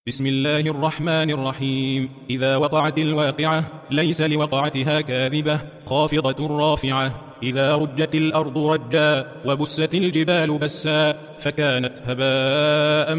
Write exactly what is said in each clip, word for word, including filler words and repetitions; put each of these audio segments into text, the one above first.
بسم الله الرحمن الرحيم. إذا وقعت الواقعة ليس لوقعتها كاذبة خافضة رافعة. إذا رجت الأرض رجا وبست الجبال بسا فكانت هباء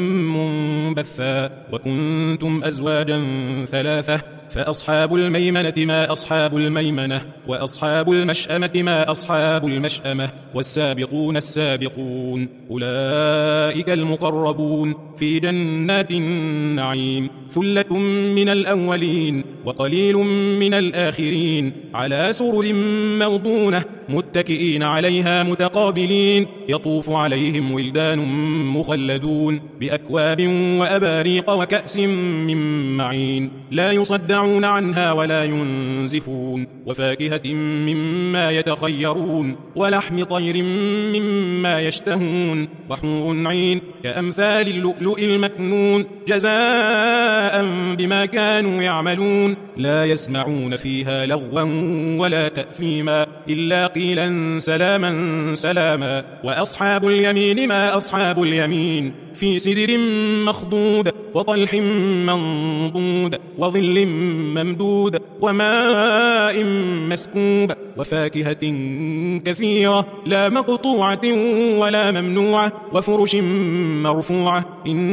منبثا وكنتم أزواجا ثلاثة فأصحاب الميمنة ما أصحاب الميمنة وأصحاب المشأمة ما أصحاب المشأمة والسابقون السابقون أولئك المقربون في جنات النعيم ثلة من الأولين وقليل من الآخرين على سرر موضونة متكئين عليها متقابلين يطوف عليهم ولدان مخلدون بأكواب وأباريق وكأس من معين لا يصدعون عنها ولا ينزفون وفاكهة مما يتخيرون ولحم طير مما يشتهون وحور عين كأمثال اللؤلؤ المكنون جزاء بما كانوا يعملون لا يسمعون فيها لغوا ولا تأثيما إلا قيلا سلاما سلاما. وأصحاب اليمين ما أصحاب اليمين في سدر مخضود وطلح منضود وظل ممدود وماء مسكوب وفاكهة كثيرة لا مقطوعة ولا ممنوعة وفرش مرفوعة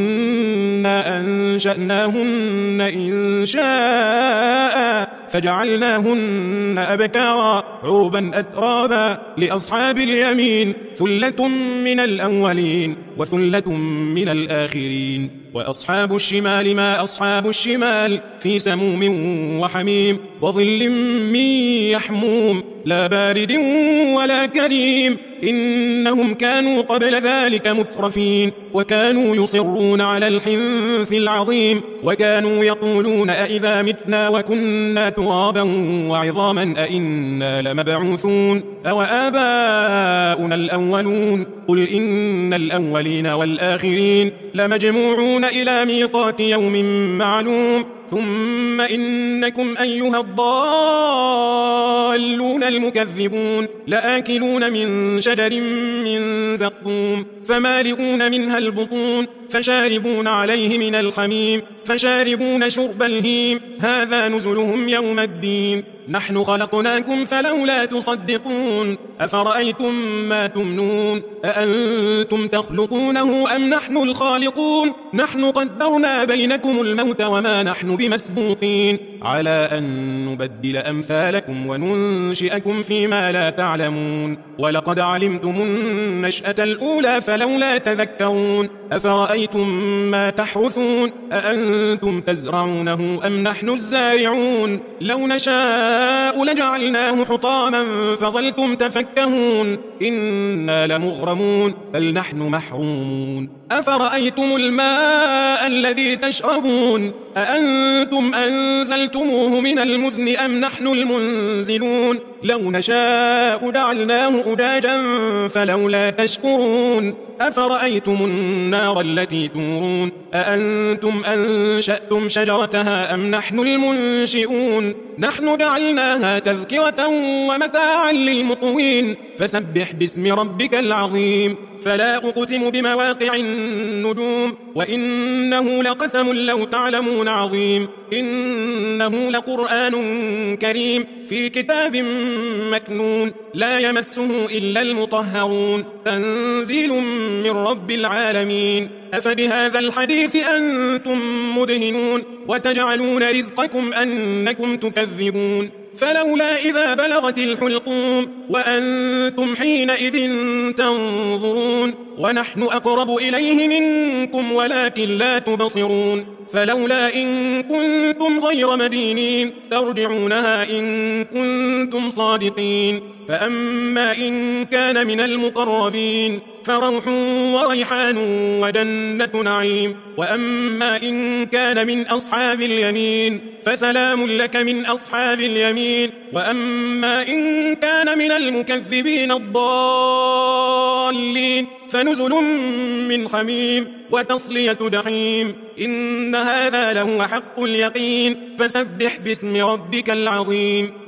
إنا أنشأناهن إن شاء فجعلناهن أبكارا عربا أترابا لأصحاب اليمين ثلة من الأولين وثلة من الآخرين. وأصحاب الشمال ما أصحاب الشمال في سموم وحميم وظل من يحموم لا بارد ولا كريم إنهم كانوا قبل ذلك مترفين وكانوا يصرون على الحنث العظيم وكانوا يقولون أئذا متنا وكنا ترابا وعظاما أئنا لمبعوثون أو آباؤنا الأولون قل إن الأولين والآخرين لمجموعون إلى ميقات يوم معلوم ثم إنكم أيها الضالون المكذبون لآكلون من شجر من زقوم فمالئون منها البطون فشاربون عليه من الحميم فشاربون شرب الهيم هذا نزلهم يوم الدين نحن خلقناكم فلولا تصدقون أفرأيتم ما تمنون أأنتم تخلقونه أم نحن الخالقون نحن قدرنا بينكم الموت وما نحن بمسبوقين على أن نبدل أمثالكم وننشئكم فيما لا تعلمون ولقد علمتم النشأة الأولى فلولا تذكرون أفرأيتم ما تحرثون أأنتم تزرعونه أم نحن الزارعون لو نشاء لجعلناه حطاما فظلتم تفكهون إنا لمغرمون بل نحن محرومون أفرأيتم الماء الذي تشربون أأنتم أنزلتموه من المزن أم نحن المنزلون لو نشاء جعلناه أجاجا فلولا تشكرون أفرأيتم النار التي تورون أأنتم أنشأتم شجرتها أم نحن المنشئون نحن جعلناها تذكرة ومتاعا للمقوين فسبح باسم ربك العظيم فلا أقسم بمواقع النجوم وإنه لقسم لو تعلمون عظيم إنه لقرآن كريم في كتاب مكنون لا يمسه إلا المطهرون تنزيل من رب العالمين أفبهذا الحديث أنتم مدهنون وتجعلون رزقكم أنكم تكذبون فلولا إذا بلغت الحلقوم وأنتم حينئذ تنظرون ونحن أقرب إليه منكم ولكن لا تبصرون فلولا إن كنتم غير مدينين ترجعونها إن كنتم صادقين فأما إن كان من المقربين فروح وريحان وجنة نعيم وأما إن كان من أصحاب اليمين فسلام لك من أصحاب اليمين وأما إن كان من المكذبين الضالين فنزل من حميم وتصلية جحيم إن هذا لهو حق اليقين فسبح باسم ربك العظيم